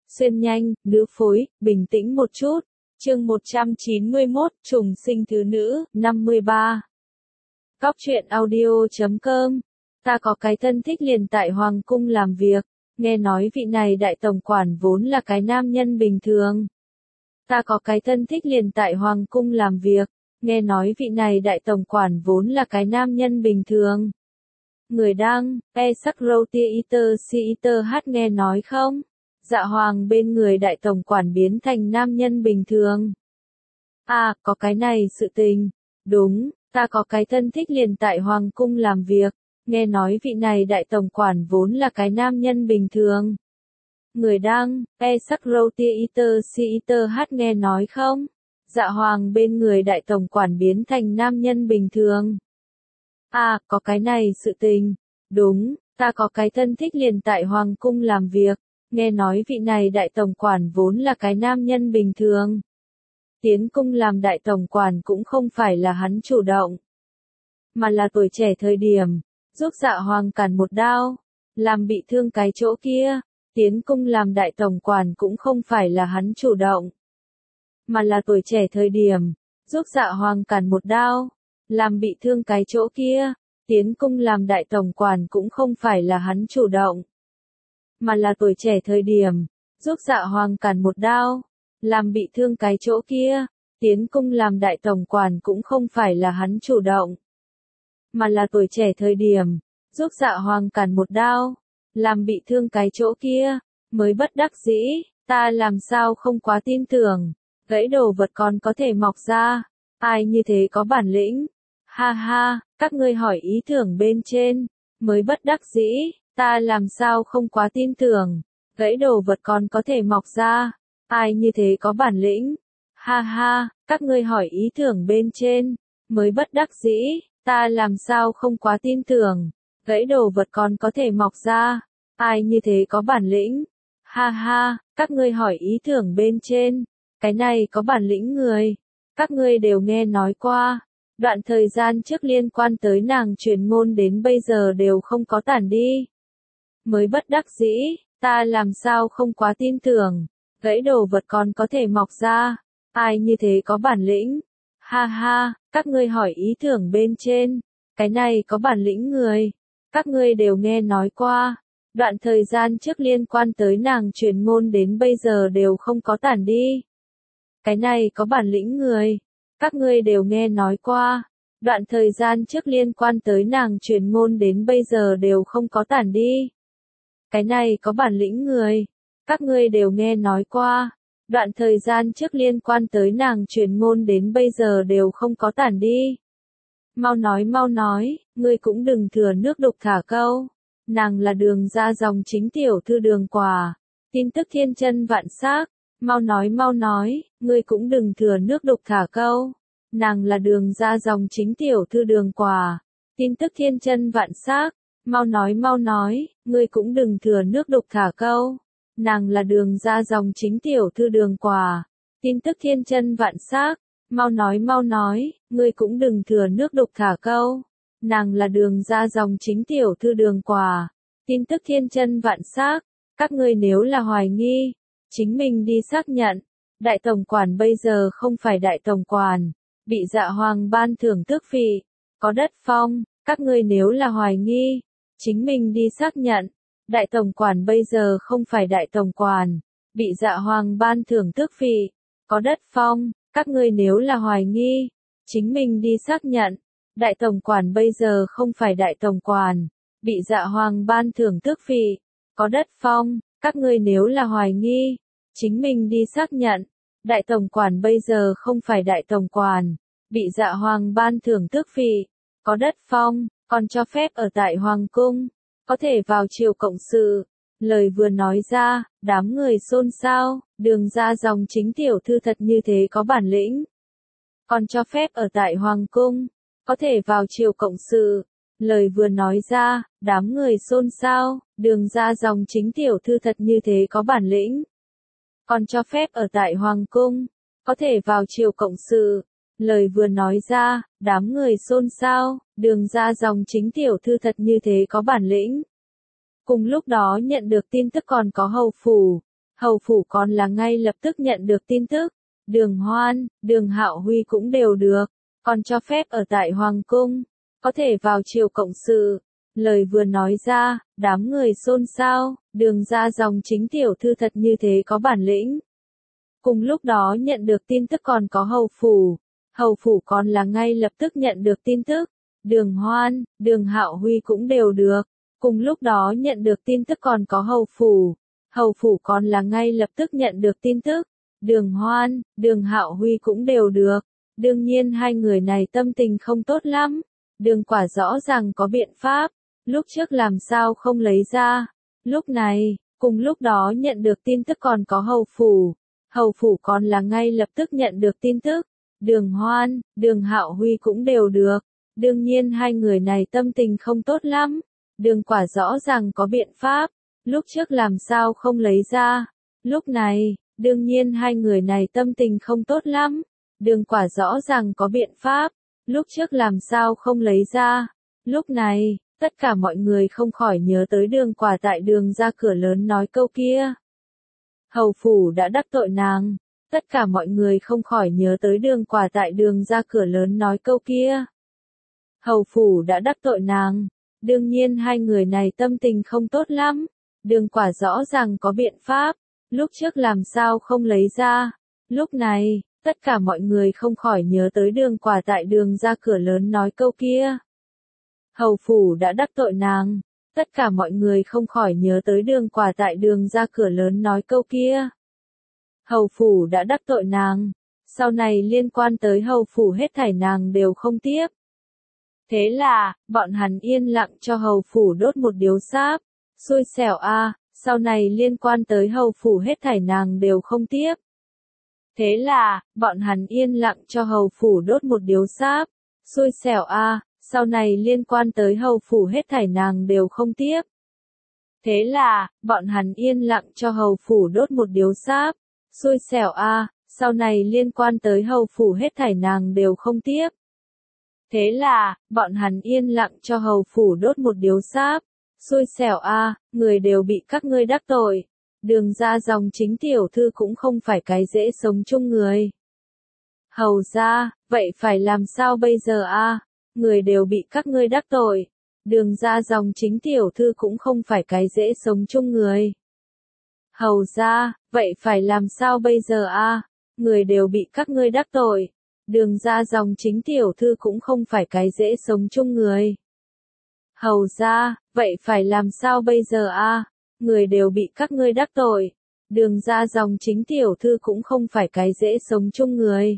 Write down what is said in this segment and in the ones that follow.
xuyên nhanh, nữ phối, bình tĩnh một chút. Chương 191, trùng sinh thứ nữ, 53. Cóc truyện audio.com. Ta có cái thân thích liền tại Hoàng cung làm việc, nghe nói vị này đại tổng quản vốn là cái nam nhân bình thường. Ta có cái thân thích liền tại Hoàng cung làm việc, nghe nói vị này đại tổng quản vốn là cái nam nhân bình thường. Người đăng, sắc râu tia iter hát nghe nói không? Dạ Hoàng bên người đại tổng quản biến thành nam nhân bình thường. À, có cái này sự tình. Đúng, ta có cái thân thích liền tại Hoàng cung làm việc, nghe nói vị này đại tổng quản vốn là cái nam nhân bình thường. Người đăng, sắc râu tia iter hát nghe nói không? Dạ Hoàng bên người đại tổng quản biến thành nam nhân bình thường. À, có cái này sự tình. Đúng, ta có cái thân thích liền tại Hoàng cung làm việc, nghe nói vị này đại tổng quản vốn là cái nam nhân bình thường. Tiến cung làm đại tổng quản cũng không phải là hắn chủ động, mà là tuổi trẻ thời điểm, giúp Dạ Hoàng cản một đao, làm bị thương cái chỗ kia. Tiến cung làm đại tổng quản cũng không phải là hắn chủ động, mà là tuổi trẻ thời điểm, giúp Dạ Hoàng cản một đao, làm bị thương cái chỗ kia. Tiến cung làm đại tổng quản cũng không phải là hắn chủ động, mà là tuổi trẻ thời điểm, giúp Dạ Hoàng cản một đao, làm bị thương cái chỗ kia. Tiến cung làm đại tổng quản cũng không phải là hắn chủ động, mà là tuổi trẻ thời điểm, giúp Dạ Hoàng cản một đao, làm bị thương cái chỗ kia. Mới bất đắc dĩ, ta làm sao không quá tin tưởng, gãy đồ vật còn có thể mọc ra, ai như thế có bản lĩnh. Ha ha, các ngươi hỏi ý tưởng bên trên. Mới bất đắc dĩ, ta làm sao không quá tin tưởng, gãy đồ vật còn có thể mọc ra, ai như thế có bản lĩnh. Ha ha, các ngươi hỏi ý tưởng bên trên. Mới bất đắc dĩ, ta làm sao không quá tin tưởng, gãy đồ vật còn có thể mọc ra, ai như thế có bản lĩnh. Ha ha, các ngươi hỏi ý tưởng bên trên. Cái này có bản lĩnh người, các ngươi đều nghe nói qua. Đoạn thời gian trước liên quan tới nàng truyền ngôn đến bây giờ đều không có tản đi. Mới bất đắc dĩ, ta làm sao không quá tin tưởng, gãy đồ vật còn có thể mọc ra, ai như thế có bản lĩnh. Ha ha, các ngươi hỏi ý tưởng bên trên. Cái này có bản lĩnh người, các ngươi đều nghe nói qua. Đoạn thời gian trước liên quan tới nàng truyền ngôn đến bây giờ đều không có tản đi. Cái này có bản lĩnh người, các ngươi đều nghe nói qua. Đoạn thời gian trước liên quan tới nàng truyền ngôn đến bây giờ đều không có tản đi. Cái này có bản lĩnh người, các ngươi đều nghe nói qua. Đoạn thời gian trước liên quan tới nàng truyền ngôn đến bây giờ đều không có tản đi. Mau nói, ngươi cũng đừng thừa nước đục thả câu. Nàng là Đường ra dòng chính tiểu thư Đường Quả, tin tức thiên chân vạn xác. Mau nói, ngươi cũng đừng thừa nước đục thả câu. Nàng là Đường ra dòng chính tiểu thư Đường Quả, tin tức thiên chân vạn xác. Mau nói, ngươi cũng đừng thừa nước đục thả câu. Nàng là Đường ra dòng chính tiểu thư Đường Quả, tin tức thiên chân vạn xác. Mau nói, ngươi cũng đừng thừa nước đục thả câu. Nàng là Đường ra dòng chính tiểu thư Đường Quả, tin tức thiên chân vạn xác. Các ngươi nếu là hoài nghi, chính mình đi xác nhận. Đại tổng quản bây giờ không phải đại tổng quản, bị Dạ Hoàng ban thưởng tước vị, có đất phong. Các ngươi nếu là hoài nghi, chính mình đi xác nhận. Đại tổng quản bây giờ không phải đại tổng quản, bị Dạ Hoàng ban thưởng tước vị, có đất phong. Các ngươi nếu là hoài nghi, chính mình đi xác nhận. Đại tổng quản bây giờ không phải đại tổng quản, bị Dạ Hoàng ban thưởng tước vị, có đất phong. Các ngươi nếu là hoài nghi, chính mình đi xác nhận. Đại tổng quản bây giờ không phải đại tổng quản, bị Dạ Hoàng ban thưởng tước vị, có đất phong, còn cho phép ở tại Hoàng cung, có thể vào triều cộng sự. Lời vừa nói ra, đám người xôn xao. Đường ra dòng chính tiểu thư thật như thế có bản lĩnh, còn cho phép ở tại Hoàng cung, có thể vào triều cộng sự. Lời vừa nói ra, đám người xôn xao. Đường ra dòng chính tiểu thư thật như thế có bản lĩnh, còn cho phép ở tại Hoàng cung, có thể vào triều cộng sự. Lời vừa nói ra, đám người xôn xao. Đường ra dòng chính tiểu thư thật như thế có bản lĩnh. Cùng lúc đó nhận được tin tức còn có hầu phủ. Hầu phủ còn là ngay lập tức nhận được tin tức, Đường Hoan, Đường Hạo Huy cũng đều được, còn cho phép ở tại Hoàng cung, có thể vào triều cộng sự. Lời vừa nói ra, đám người xôn xao, Đường gia dòng chính tiểu thư thật như thế có bản lĩnh. Cùng lúc đó nhận được tin tức còn có Hầu phủ còn là ngay lập tức nhận được tin tức, Đường Hoan, Đường Hạo Huy cũng đều được, cùng lúc đó nhận được tin tức còn có Hầu phủ còn là ngay lập tức nhận được tin tức, Đường Hoan, Đường Hạo Huy cũng đều được, đương nhiên hai người này tâm tình không tốt lắm, Đường Quả rõ ràng có biện pháp, lúc trước làm sao không lấy ra, lúc này, cùng lúc đó nhận được tin tức còn có Hầu phủ còn là ngay lập tức nhận được tin tức, Đường Hoan, Đường Hạo Huy cũng đều được, đương nhiên hai người này tâm tình không tốt lắm, Đường Quả rõ ràng có biện pháp, lúc trước làm sao không lấy ra, lúc này, đương nhiên hai người này tâm tình không tốt lắm, Đường Quả rõ ràng có biện pháp, lúc trước làm sao không lấy ra, lúc này, tất cả mọi người không khỏi nhớ tới Đường Quả tại đường ra cửa lớn nói câu kia. Hầu phủ đã đắc tội nàng, tất cả mọi người không khỏi nhớ tới Đường Quả tại đường ra cửa lớn nói câu kia. Hầu phủ đã đắc tội nàng, đương nhiên hai người này tâm tình không tốt lắm, Đường Quả rõ ràng có biện pháp, lúc trước làm sao không lấy ra, lúc này, tất cả mọi người không khỏi nhớ tới Đường Quả tại đường ra cửa lớn nói câu kia. Hầu phủ đã đắc tội nàng, tất cả mọi người không khỏi nhớ tới Đường Quả tại đường ra cửa lớn nói câu kia. Hầu phủ đã đắc tội nàng, sau này liên quan tới hầu phủ hết thảy nàng đều không tiếp. Thế là, bọn hắn yên lặng cho hầu phủ đốt một điếu sáp, xui xẻo a, sau này liên quan tới hầu phủ hết thảy nàng đều không tiếp. Thế là, bọn hắn yên lặng cho hầu phủ đốt một điếu sáp, xui xẻo a, sau này liên quan tới hầu phủ hết thảy nàng đều không tiếp. Thế là, bọn hắn yên lặng cho hầu phủ đốt một điếu sáp, xui xẻo a, sau này liên quan tới hầu phủ hết thảy nàng đều không tiếp. Thế là, bọn hắn yên lặng cho hầu phủ đốt một điếu sáp, xui xẻo a, người đều bị các ngươi đắc tội. Đường ra dòng chính tiểu thư cũng không phải cái dễ sống chung người. Hầu ra, vậy phải làm sao bây giờ a? Người đều bị các ngươi đắc tội. Đường ra dòng chính tiểu thư cũng không phải cái dễ sống chung người. Hầu ra, vậy phải làm sao bây giờ a? Người đều bị các ngươi đắc tội. Đường ra dòng chính tiểu thư cũng không phải cái dễ sống chung người. Hầu ra, vậy phải làm sao bây giờ a? Người đều bị các ngươi đắc tội. Đường ra dòng chính tiểu thư cũng không phải cái dễ sống chung người.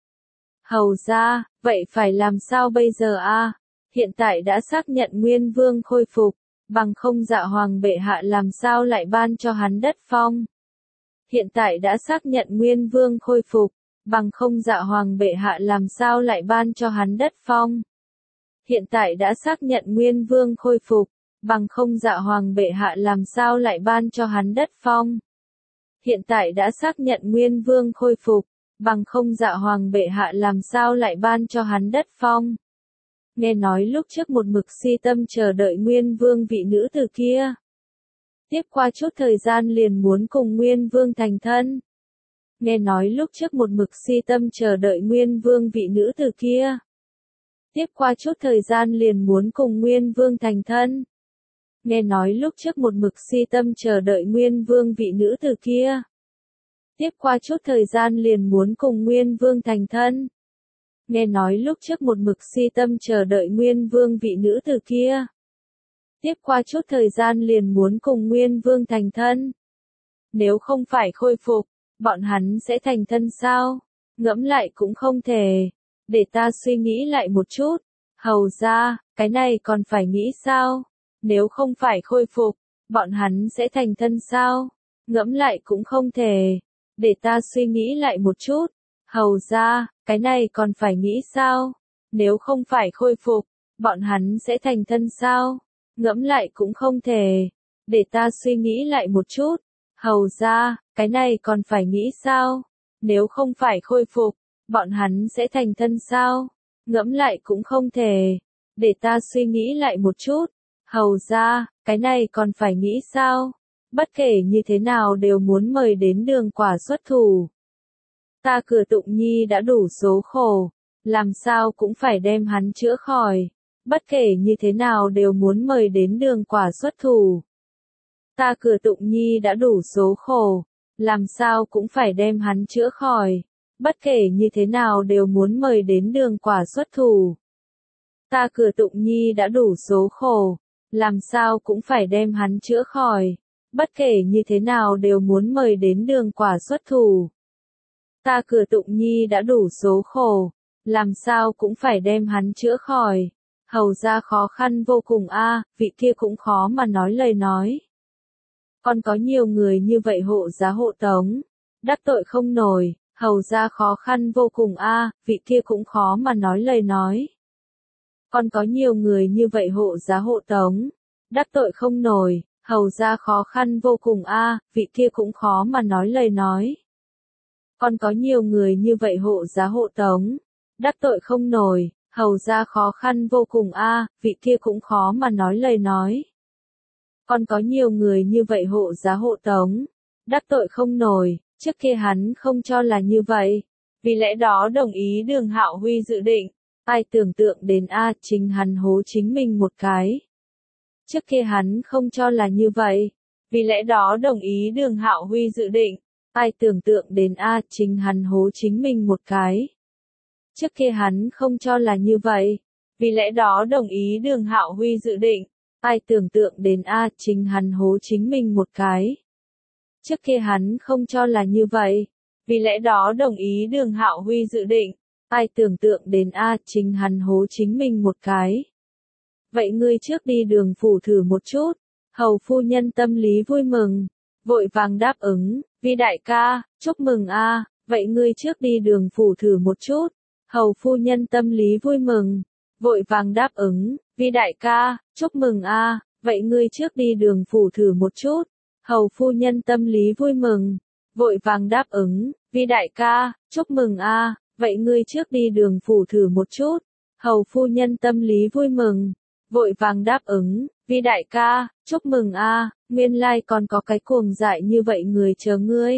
Hầu ra, vậy phải làm sao bây giờ a? Hiện tại đã xác nhận Nguyên Vương khôi phục, bằng không Dạ Hoàng bệ hạ làm sao lại ban cho hắn đất phong. Hiện tại đã xác nhận Nguyên Vương khôi phục, bằng không Dạ Hoàng bệ hạ làm sao lại ban cho hắn đất phong. Hiện tại đã xác nhận Nguyên Vương khôi phục, bằng không Dạ Hoàng bệ hạ làm sao lại ban cho hắn đất phong. Hiện tại đã xác nhận Nguyên Vương khôi phục, bằng không Dạ Hoàng bệ hạ làm sao lại ban cho hắn đất phong. Nghe nói lúc trước một mực si tâm chờ đợi Nguyên Vương vị nữ tử kia. Tiếp qua chút thời gian liền muốn cùng Nguyên Vương thành thân. Nghe nói lúc trước một mực si tâm chờ đợi Nguyên Vương vị nữ tử kia. Tiếp qua chút thời gian liền muốn cùng Nguyên Vương thành thân. Nghe nói lúc trước một mực si tâm chờ đợi Nguyên Vương vị nữ tử kia. Tiếp qua chút thời gian liền muốn cùng Nguyên Vương thành thân. Nghe nói lúc trước một mực si tâm chờ đợi Nguyên Vương vị nữ tử kia. Tiếp qua chút thời gian liền muốn cùng Nguyên Vương thành thân. Nếu không phải khôi phục, bọn hắn sẽ thành thân sao? Ngẫm lại cũng không thể. Để ta suy nghĩ lại một chút. Hầu ra, cái này còn phải nghĩ sao? Nếu không phải khôi phục, bọn hắn sẽ thành thân sao? Ngẫm lại cũng không thể. Để ta suy nghĩ lại một chút. Hầu ra, cái này còn phải nghĩ sao? Nếu không phải khôi phục, bọn hắn sẽ thành thân sao? Ngẫm lại cũng không thể. Để ta suy nghĩ lại một chút. Hầu ra, cái này còn phải nghĩ sao? Nếu không phải khôi phục, bọn hắn sẽ thành thân sao? Ngẫm lại cũng không thể. Để ta suy nghĩ lại một chút. Hầu ra, cái này còn phải nghĩ sao? bất kể như thế nào đều muốn mời đến Đường Quả xuất thủ. Ta Cửa Tụng Nhi đã đủ số khổ, làm sao cũng phải đem hắn chữa khỏi, bất kể như thế nào đều muốn mời đến Đường Quả xuất thủ. Ta Cửa Tụng Nhi đã đủ số khổ, làm sao cũng phải đem hắn chữa khỏi, bất kể như thế nào đều muốn mời đến Đường Quả xuất thủ. Ta Cửa Tụng Nhi đã đủ số khổ, làm sao cũng phải đem hắn chữa khỏi, bất kể như thế nào đều muốn mời đến Đường Quả xuất thủ. Ta Cửa Tụng Nhi đã đủ số khổ, làm sao cũng phải đem hắn chữa khỏi. Hầu ra khó khăn vô cùng a, vị kia cũng khó mà nói lời nói. Còn có nhiều người như vậy hộ giá hộ tống, đắc tội không nổi, hầu ra khó khăn vô cùng a, vị kia cũng khó mà nói lời nói. Còn có nhiều người như vậy hộ giá hộ tống, đắc tội không nổi, hầu ra khó khăn vô cùng a, vị kia cũng khó mà nói lời nói. Còn có nhiều người như vậy hộ giá hộ tống, đắc tội không nổi, hầu ra khó khăn vô cùng a, vị kia cũng khó mà nói lời nói. Còn có nhiều người như vậy hộ giá hộ tống, đắc tội không nổi, trước kia hắn không cho là như vậy, vì lẽ đó đồng ý Đường Hạo Huy dự định, ai tưởng tượng đến chính hắn hố chính mình một cái. Trước kia hắn không cho là như vậy, vì lẽ đó đồng ý Đường Hạo Huy dự định, ai tưởng tượng đến chính hắn hố chính mình một cái. Trước kia hắn không cho là như vậy, vì lẽ đó đồng ý Đường Hạo Huy dự định, ai tưởng tượng đến chính hắn hố chính mình một cái. Trước kia hắn không cho là như vậy, vì lẽ đó đồng ý Đường Hạo Huy dự định, ai tưởng tượng đến chính hắn hố chính mình một cái. Vậy ngươi trước đi Đường phủ thử một chút, hầu phu nhân tâm lý vui mừng, vội vàng đáp ứng, Vi đại ca, chúc mừng vậy ngươi trước đi Đường phủ thử một chút, hầu phu nhân tâm lý vui mừng, vội vàng đáp ứng, Vi đại ca, chúc mừng vậy ngươi trước đi Đường phủ thử một chút, hầu phu nhân tâm lý vui mừng, vội vàng đáp ứng, Vi đại ca, chúc mừng vậy ngươi trước đi Đường phủ thử một chút, hầu phu nhân tâm lý vui mừng, vội vàng đáp ứng, Vi đại ca, chúc mừng nguyên lai còn có cái cuồng dại như vậy người chờ ngươi.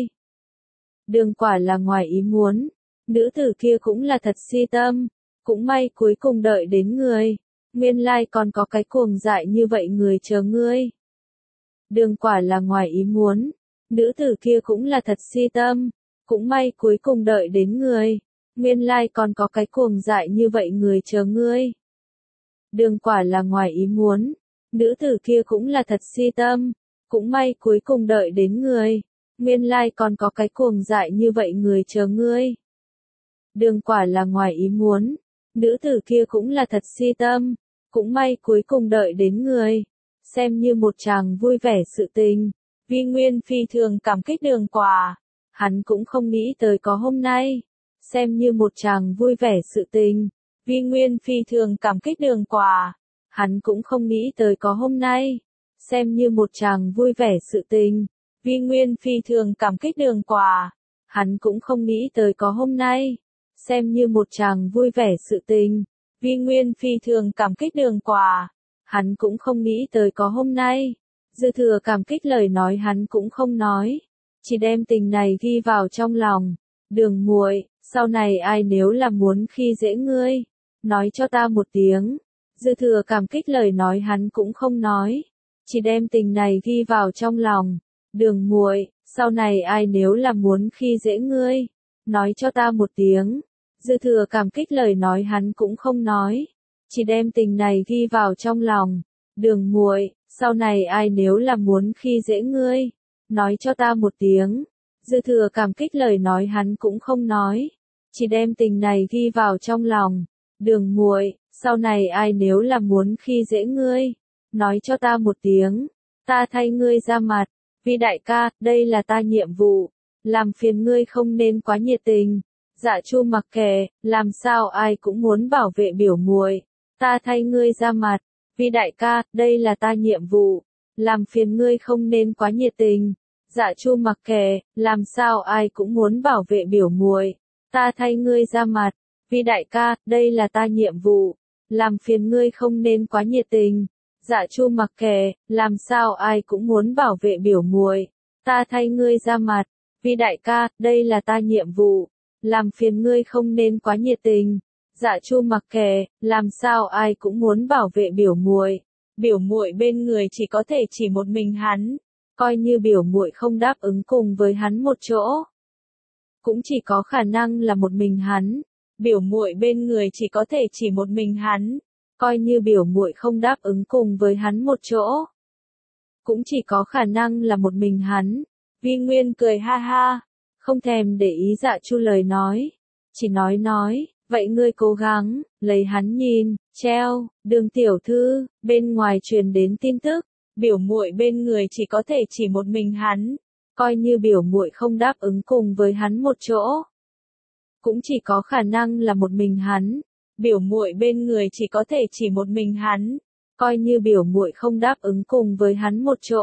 Đường Quả là ngoài ý muốn, nữ tử kia cũng là thật si tâm, cũng may cuối cùng đợi đến người, nguyên lai còn có cái cuồng dại như vậy người chờ ngươi. Đường Quả là ngoài ý muốn, nữ tử kia cũng là thật si tâm, cũng may cuối cùng đợi đến người, nguyên lai còn có cái cuồng dại như vậy người chờ ngươi. Đường Quả là ngoài ý muốn, nữ tử kia cũng là thật si tâm, cũng may cuối cùng đợi đến người, nguyên lai còn có cái cuồng dại như vậy người chờ ngươi. Đường Quả là ngoài ý muốn, nữ tử kia cũng là thật si tâm, cũng may cuối cùng đợi đến người, xem như một chàng vui vẻ sự tình. Vi Nguyên phi thường cảm kích Đường Quả, hắn cũng không nghĩ tới có hôm nay, xem như một chàng vui vẻ sự tình. Vi Nguyên phi thường cảm kích Đường Quả, hắn cũng không nghĩ tới có hôm nay, xem như một chàng vui vẻ sự tình. Vi Nguyên phi thường cảm kích Đường Quả, hắn cũng không nghĩ tới có hôm nay, xem như một chàng vui vẻ sự tình. Vi Nguyên phi thường cảm kích Đường Quả, hắn cũng không nghĩ tới có hôm nay, dư thừa cảm kích lời nói hắn cũng không nói, chỉ đem tình này ghi vào trong lòng. Đường muội, sau này ai nếu là muốn khi dễ ngươi, nói cho ta một tiếng. Dư thừa cảm kích lời nói hắn cũng không nói, chỉ đem tình này ghi vào trong lòng. Đường muội, sau này ai nếu là muốn khi dễ ngươi, nói cho ta một tiếng. Dư thừa cảm kích lời nói hắn cũng không nói, chỉ đem tình này ghi vào trong lòng. Đường muội, sau này ai nếu là muốn khi dễ ngươi, nói cho ta một tiếng. Dư thừa cảm kích lời nói hắn cũng không nói, chỉ đem tình này ghi vào trong lòng. Đường muội, sau này ai nếu là muốn khi dễ ngươi, nói cho ta một tiếng, ta thay ngươi ra mặt. Vi đại ca, đây là ta nhiệm vụ, làm phiền ngươi không nên quá nhiệt tình. Dạ Chu mặc kệ, làm sao ai cũng muốn bảo vệ biểu muội, ta thay ngươi ra mặt. Vi đại ca, đây là ta nhiệm vụ, làm phiền ngươi không nên quá nhiệt tình. Dạ Chu mặc kệ, làm sao ai cũng muốn bảo vệ biểu muội, ta thay ngươi ra mặt. Vi đại ca, đây là ta nhiệm vụ, làm phiền ngươi không nên quá nhiệt tình. Dạ Chu mặc kệ, làm sao ai cũng muốn bảo vệ biểu muội, ta thay ngươi ra mặt, Vi đại ca, đây là ta nhiệm vụ, làm phiền ngươi không nên quá nhiệt tình. Dạ Chu mặc kệ, làm sao ai cũng muốn bảo vệ biểu muội bên người chỉ có thể chỉ một mình hắn, coi như biểu muội không đáp ứng cùng với hắn một chỗ, cũng chỉ có khả năng là một mình hắn, biểu muội bên người chỉ có thể chỉ một mình hắn, coi như biểu muội không đáp ứng cùng với hắn một chỗ, cũng chỉ có khả năng là một mình hắn. Vi Nguyên cười ha ha, không thèm để ý Dạ Chu lời nói, chỉ nói, vậy ngươi cố gắng, lấy hắn nhìn, treo, Đường tiểu thư, bên ngoài truyền đến tin tức, biểu muội bên người chỉ có thể chỉ một mình hắn, coi như biểu muội không đáp ứng cùng với hắn một chỗ, cũng chỉ có khả năng là một mình hắn, biểu muội bên người chỉ có thể chỉ một mình hắn, coi như biểu muội không đáp ứng cùng với hắn một chỗ,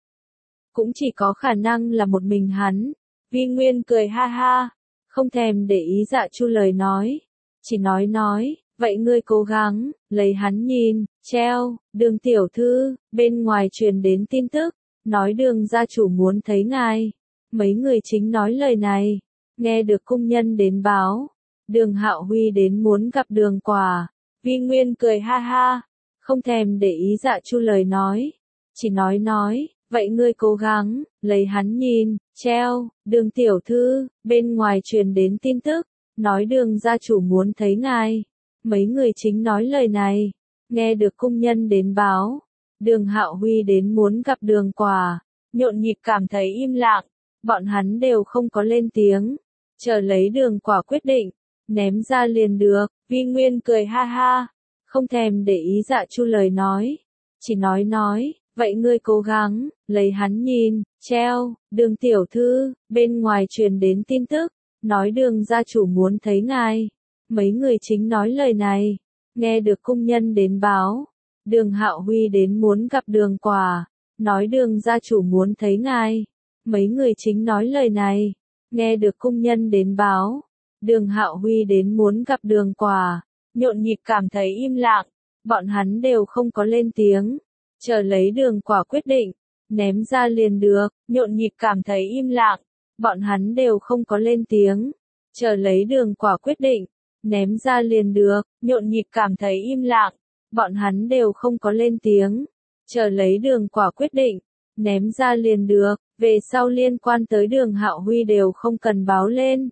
cũng chỉ có khả năng là một mình hắn. Vi Nguyên cười ha ha, không thèm để ý Dạ Chu lời nói, chỉ nói, vậy ngươi cố gắng, lấy hắn nhìn, treo, Đường tiểu thư, bên ngoài truyền đến tin tức, nói Đường gia chủ muốn thấy ngài. Mấy người chính nói lời này, nghe được cung nhân đến báo, Đường Hạo Huy đến muốn gặp Đường Quả. Vi Nguyên cười ha ha, không thèm để ý Dạ Chu lời nói, chỉ nói, vậy ngươi cố gắng, lấy hắn nhìn, treo, Đường tiểu thư, bên ngoài truyền đến tin tức, nói Đường gia chủ muốn thấy ngài. Mấy người chính nói lời này, nghe được cung nhân đến báo, Đường Hạo Huy đến muốn gặp Đường Quả, nhộn nhịp cảm thấy im lặng, bọn hắn đều không có lên tiếng, chờ lấy Đường Quả quyết định, ném ra liền được. Vi Nguyên cười ha ha, không thèm để ý Dạ Chu lời nói, chỉ nói, vậy ngươi cố gắng, lấy hắn nhìn, treo, Đường tiểu thư, bên ngoài truyền đến tin tức, nói Đường gia chủ muốn thấy ngài. Mấy người chính nói lời này, nghe được cung nhân đến báo, Đường Hạo Huy đến muốn gặp Đường Quả, nói Đường gia chủ muốn thấy ngài. Mấy người chính nói lời này, nghe được cung nhân đến báo, Đường Hạo Huy đến muốn gặp Đường Quả, nhộn nhịp cảm thấy im lặng, bọn hắn đều không có lên tiếng, chờ lấy Đường Quả quyết định, ném ra liền được, nhộn nhịp cảm thấy im lặng, bọn hắn đều không có lên tiếng, chờ lấy Đường Quả quyết định, ném ra liền được, nhộn nhịp cảm thấy im lặng, bọn hắn đều không có lên tiếng, chờ lấy Đường Quả quyết định, ném ra liền được, về sau liên quan tới Đường Hạo Huy đều không cần báo lên.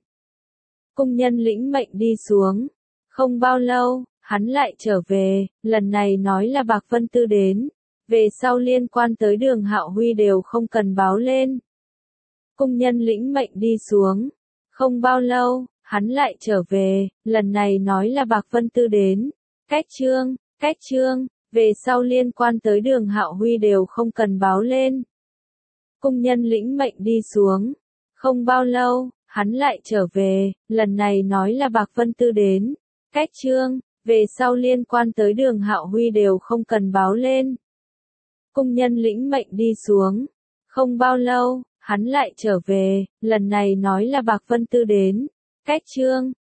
Cung nhân lĩnh mệnh đi xuống, không bao lâu, hắn lại trở về, lần này nói là Bạc Vân Tư đến, về sau liên quan tới Đường Hạo Huy đều không cần báo lên. Cung nhân lĩnh mệnh đi xuống, không bao lâu, hắn lại trở về, lần này nói là Bạc Vân Tư đến, cách chương, về sau liên quan tới Đường Hạo Huy đều không cần báo lên. Cung nhân lĩnh mệnh đi xuống, không bao lâu, hắn lại trở về, lần này nói là Bạc Vân Tư đến, cách chương, về sau liên quan tới Đường Hạo Huy đều không cần báo lên. Cung nhân lĩnh mệnh đi xuống, không bao lâu, hắn lại trở về, lần này nói là Bạc Vân Tư đến, cách chương,